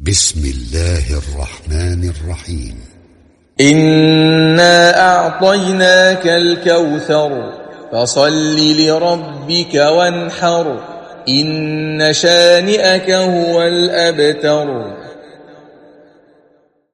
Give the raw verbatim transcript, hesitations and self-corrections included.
بسم الله الرحمن الرحيم. إنا أعطيناك الكوثر فصل لربك وانحر إن شانئك هو الأبتر.